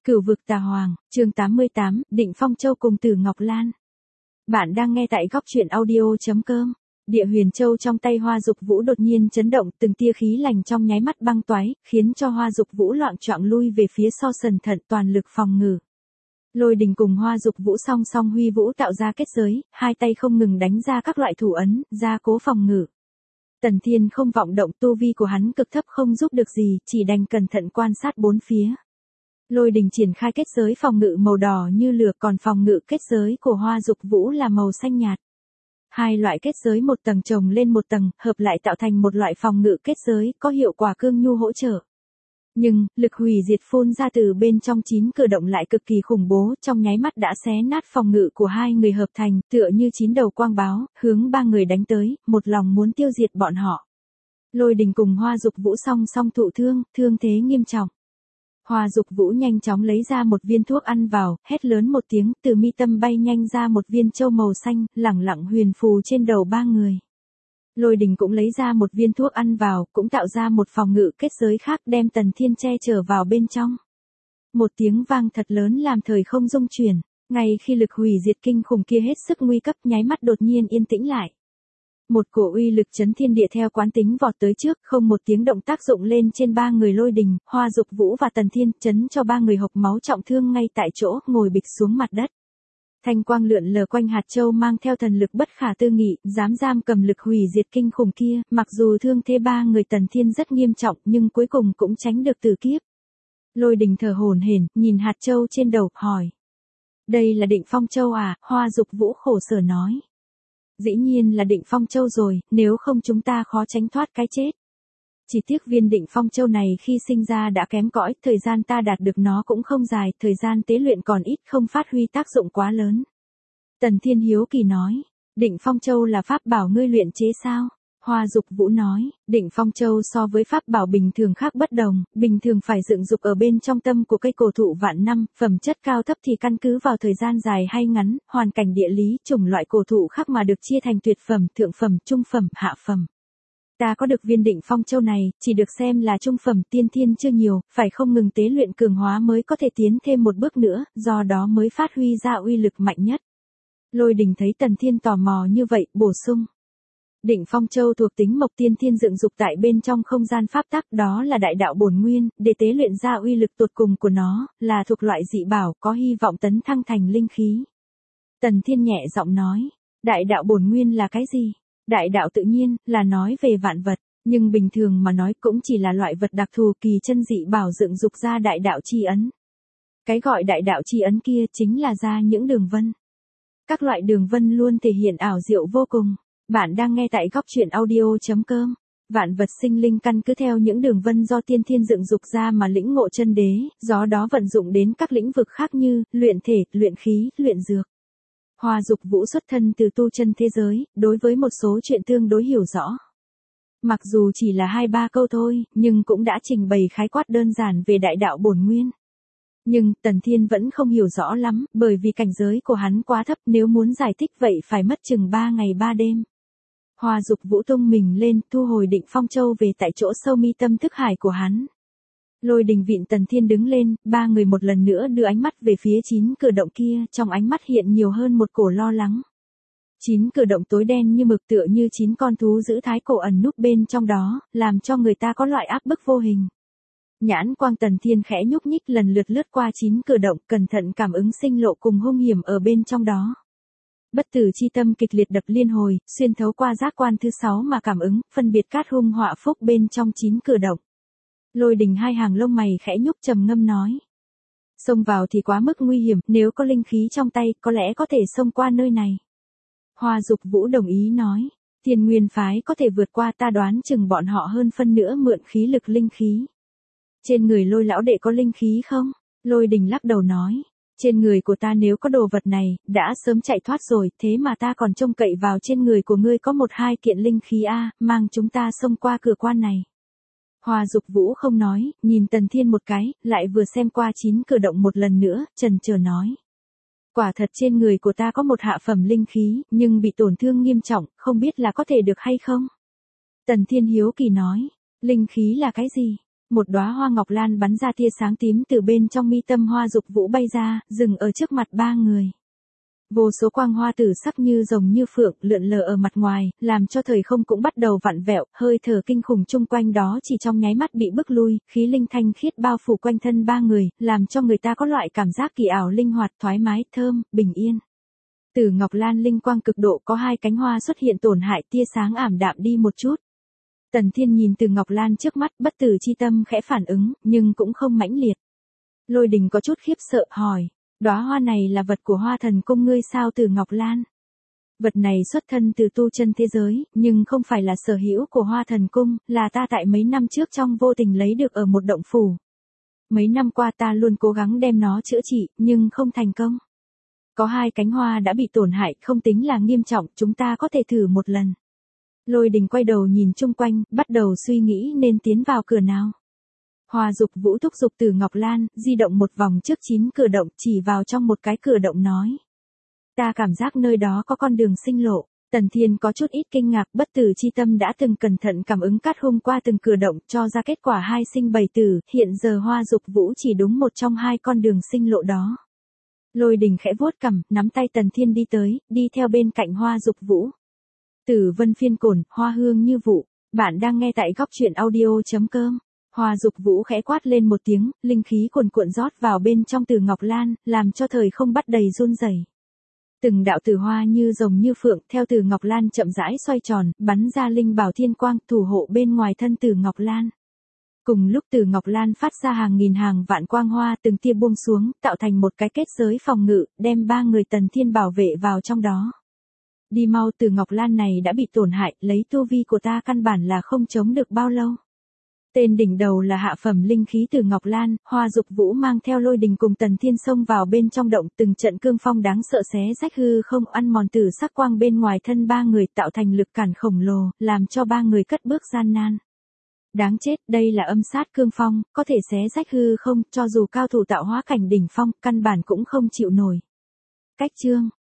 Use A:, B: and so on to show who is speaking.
A: Cửu vực tà hoàng, chương 88, Định Phong Châu cùng Tử Ngọc Lan. Bạn đang nghe tại góc truyện audio.com. Địa huyền châu trong tay Hoa Dục Vũ đột nhiên chấn động, từng tia khí lành trong nháy mắt băng toái, khiến cho Hoa Dục Vũ loạng choạng lui về phía sau sần thận, toàn lực phòng ngự. Lôi Đình cùng Hoa Dục Vũ song song huy vũ tạo ra kết giới, hai tay không ngừng đánh ra các loại thủ ấn, gia cố phòng ngự. Tần Thiên không vọng động, tu vi của hắn cực thấp không giúp được gì, chỉ đành cẩn thận quan sát bốn phía. Lôi Đình triển khai kết giới phòng ngự màu đỏ như lửa, còn phòng ngự kết giới của Hoa Dục Vũ là màu xanh nhạt. Hai loại kết giới một tầng chồng lên một tầng, hợp lại tạo thành một loại phòng ngự kết giới, có hiệu quả cương nhu hỗ trợ. Nhưng, lực hủy diệt phun ra từ bên trong 9 cửa động lại cực kỳ khủng bố, trong nháy mắt đã xé nát phòng ngự của hai người hợp thành, tựa như 9 đầu quang báo, hướng ba người đánh tới, một lòng muốn tiêu diệt bọn họ. Lôi Đình cùng Hoa Dục Vũ song song thụ thương, thương thế nghiêm trọng. Hoa Dục Vũ nhanh chóng lấy ra một viên thuốc ăn vào, hét lớn một tiếng, từ mi tâm bay nhanh ra một viên châu màu xanh, lẳng lặng huyền phù trên đầu ba người. Lôi Đình cũng lấy ra một viên thuốc ăn vào, cũng tạo ra một phòng ngự kết giới khác, đem Tần Thiên che chở vào bên trong. Một tiếng vang thật lớn làm thời không rung chuyển, ngay khi lực hủy diệt kinh khủng kia hết sức nguy cấp, nháy mắt đột nhiên yên tĩnh lại. Một cổ uy lực chấn thiên địa theo quán tính vọt tới trước, không một tiếng động tác dụng lên trên ba người Lôi Đình, Hoa Dục Vũ và Tần Thiên, chấn cho ba người hộc máu trọng thương ngay tại chỗ, ngồi bịch xuống mặt đất. Thanh quang lượn lờ quanh hạt châu mang theo thần lực bất khả tư nghị, dám giam cầm lực hủy diệt kinh khủng kia, mặc dù thương thế ba người Tần Thiên rất nghiêm trọng, nhưng cuối cùng cũng tránh được tử kiếp. Lôi Đình thở hổn hển, nhìn hạt châu trên đầu, hỏi: "Đây là Định Phong Châu à?" Hoa Dục Vũ khổ sở nói: "Dĩ nhiên là Định Phong Châu rồi, nếu không chúng ta khó tránh thoát cái chết. Chỉ tiếc viên Định Phong Châu này khi sinh ra đã kém cỏi, thời gian ta đạt được nó cũng không dài, thời gian tế luyện còn ít, không phát huy tác dụng quá lớn." Tần Thiên hiếu kỳ nói: "Định Phong Châu là pháp bảo ngươi luyện chế sao?" Hoa Dục Vũ nói: "Định Phong Châu so với pháp bảo bình thường khác bất đồng, bình thường phải dựng dục ở bên trong tâm của cây cổ thụ vạn năm, phẩm chất cao thấp thì căn cứ vào thời gian dài hay ngắn, hoàn cảnh địa lý, chủng loại cổ thụ khác mà được chia thành tuyệt phẩm, thượng phẩm, trung phẩm, hạ phẩm. Ta có được viên Định Phong Châu này, chỉ được xem là trung phẩm, tiên thiên chưa nhiều, phải không ngừng tế luyện cường hóa mới có thể tiến thêm một bước nữa, do đó mới phát huy ra uy lực mạnh nhất." Lôi Đình thấy Tần Thiên tò mò như vậy, bổ sung: "Định Phong Châu thuộc tính mộc tiên thiên dựng dục tại bên trong không gian pháp tắc, đó là đại đạo bổn nguyên, để tế luyện ra uy lực tột cùng của nó, là thuộc loại dị bảo, có hy vọng tấn thăng thành linh khí." Tần Thiên nhẹ giọng nói: "Đại đạo bổn nguyên là cái gì?" Đại đạo tự nhiên, là nói về vạn vật, nhưng bình thường mà nói cũng chỉ là loại vật đặc thù, kỳ chân dị bảo dựng dục ra đại đạo chi ấn. Cái gọi đại đạo chi ấn kia chính là ra những đường vân. Các loại đường vân luôn thể hiện ảo diệu vô cùng. Bạn đang nghe tại góc truyện audio.com. Vạn vật sinh linh căn cứ theo những đường vân do tiên thiên dựng dục ra mà lĩnh ngộ chân đế, do đó vận dụng đến các lĩnh vực khác như luyện thể, luyện khí, luyện dược. Hoa Dục Vũ xuất thân từ tu chân thế giới, đối với một số chuyện tương đối hiểu rõ. Mặc dù chỉ là 2-3 câu thôi, nhưng cũng đã trình bày khái quát đơn giản về đại đạo bổn nguyên. Nhưng, Tần Thiên vẫn không hiểu rõ lắm, bởi vì cảnh giới của hắn quá thấp, nếu muốn giải thích vậy phải mất chừng 3 ngày 3 đêm. Hoa Dục Vũ tung mình lên, thu hồi Định Phong Châu về tại chỗ sâu mi tâm thức hải của hắn. Lôi Đình vịn Tần Thiên đứng lên, ba người một lần nữa đưa ánh mắt về phía 9 cửa động kia, trong ánh mắt hiện nhiều hơn một cổ lo lắng. 9 cửa động tối đen như mực, tựa như 9 con thú giữ thái cổ ẩn núp bên trong đó, làm cho người ta có loại áp bức vô hình. Nhãn quang Tần Thiên khẽ nhúc nhích lần lượt lướt qua 9 cửa động, cẩn thận cảm ứng sinh lộ cùng hung hiểm ở bên trong đó. Bất tử chi tâm kịch liệt đập liên hồi, xuyên thấu qua giác quan thứ 6 mà cảm ứng, phân biệt cát hung họa phúc bên trong 9 cửa động. Lôi Đình hai hàng lông mày khẽ nhúc, trầm ngâm nói: "Xông vào thì quá mức nguy hiểm, nếu có linh khí trong tay, có lẽ có thể xông qua nơi này." Hoa Dục Vũ đồng ý nói: "Thiên Nguyên phái có thể vượt qua, ta đoán chừng bọn họ hơn phân nữa mượn khí lực linh khí." "Trên người Lôi lão đệ có linh khí không?" Lôi Đình lắc đầu nói: "Trên người của ta nếu có đồ vật này, đã sớm chạy thoát rồi, thế mà ta còn trông cậy vào trên người của ngươi có 1-2 kiện linh khí a, mang chúng ta xông qua cửa quan này." Hoa Dục Vũ không nói, nhìn Tần Thiên một cái, lại vừa xem qua 9 cửa động một lần nữa, chần chờ nói: "Quả thật trên người của ta có một hạ phẩm linh khí, nhưng bị tổn thương nghiêm trọng, không biết là có thể được hay không?" Tần Thiên hiếu kỳ nói: "Linh khí là cái gì?" Một đóa hoa ngọc lan bắn ra tia sáng tím từ bên trong mi tâm Hoa Dục Vũ bay ra, dừng ở trước mặt ba người. Vô số quang hoa tử sắc như rồng như phượng lượn lờ ở mặt ngoài, làm cho thời không cũng bắt đầu vặn vẹo, hơi thở kinh khủng chung quanh đó chỉ trong nháy mắt bị bức lui, khí linh thanh khiết bao phủ quanh thân ba người, làm cho người ta có loại cảm giác kỳ ảo linh hoạt, thoải mái, thơm, bình yên. Từ ngọc lan linh quang cực độ có hai cánh hoa xuất hiện tổn hại, tia sáng ảm đạm đi một chút. Tần Thiên nhìn từ ngọc lan trước mắt, bất tử chi tâm khẽ phản ứng, nhưng cũng không mãnh liệt. Lôi Đình có chút khiếp sợ, hỏi, đóa hoa này là vật của Hoa Thần Cung ngươi sao? Từ ngọc lan? Vật này xuất thân từ tu chân thế giới, nhưng không phải là sở hữu của Hoa Thần Cung, là ta tại mấy năm trước trong vô tình lấy được ở một động phủ. Mấy năm qua ta luôn cố gắng đem nó chữa trị, nhưng không thành công. Có hai cánh hoa đã bị tổn hại, không tính là nghiêm trọng, chúng ta có thể thử một lần. Lôi Đình quay đầu nhìn chung quanh, bắt đầu suy nghĩ nên tiến vào cửa nào. Hoa Dục Vũ thúc giục Từ Ngọc Lan, di động một vòng trước 9 cửa động, chỉ vào trong một cái cửa động nói. Ta cảm giác nơi đó có con đường sinh lộ. Tần Thiên có chút ít kinh ngạc, bất tử chi tâm đã từng cẩn thận cảm ứng cát hôm qua từng cửa động, cho ra kết quả 2 sinh 7 tử, hiện giờ Hoa Dục Vũ chỉ đúng một trong 2 con đường sinh lộ đó. Lôi Đình khẽ vuốt cằm, nắm tay Tần Thiên đi tới, đi theo bên cạnh Hoa Dục Vũ. Tử vân phiên cổn, hoa hương như vụ. Bạn đang nghe tại góc truyện audio.com. Hoa Dục Vũ khẽ quát lên một tiếng, linh khí cuồn cuộn rót vào bên trong Từ Ngọc Lan, làm cho thời không bắt đầy run rẩy. Từng đạo tử hoa như rồng như phượng, theo Từ Ngọc Lan chậm rãi xoay tròn, bắn ra linh bảo thiên quang, thủ hộ bên ngoài thân Từ Ngọc Lan. Cùng lúc Từ Ngọc Lan phát ra hàng nghìn hàng vạn quang hoa từng tia buông xuống, tạo thành một cái kết giới phòng ngự, đem ba người Tần Thiên bảo vệ vào trong đó. Đi mau, Từ Ngọc Lan này đã bị tổn hại, lấy tu vi của ta căn bản là không chống được bao lâu. Tên đỉnh đầu là hạ phẩm linh khí Từ Ngọc Lan, Hoa Dục Vũ mang theo Lôi Đình cùng Tần Thiên xông vào bên trong động, từng trận cương phong đáng sợ xé rách hư không, ăn mòn tử sắc quang bên ngoài thân ba người, tạo thành lực cản khổng lồ, làm cho ba người cất bước gian nan. Đáng chết, đây là âm sát cương phong, có thể xé rách hư không, cho dù cao thủ tạo hóa cảnh đỉnh phong, căn bản cũng không chịu nổi. Cách chương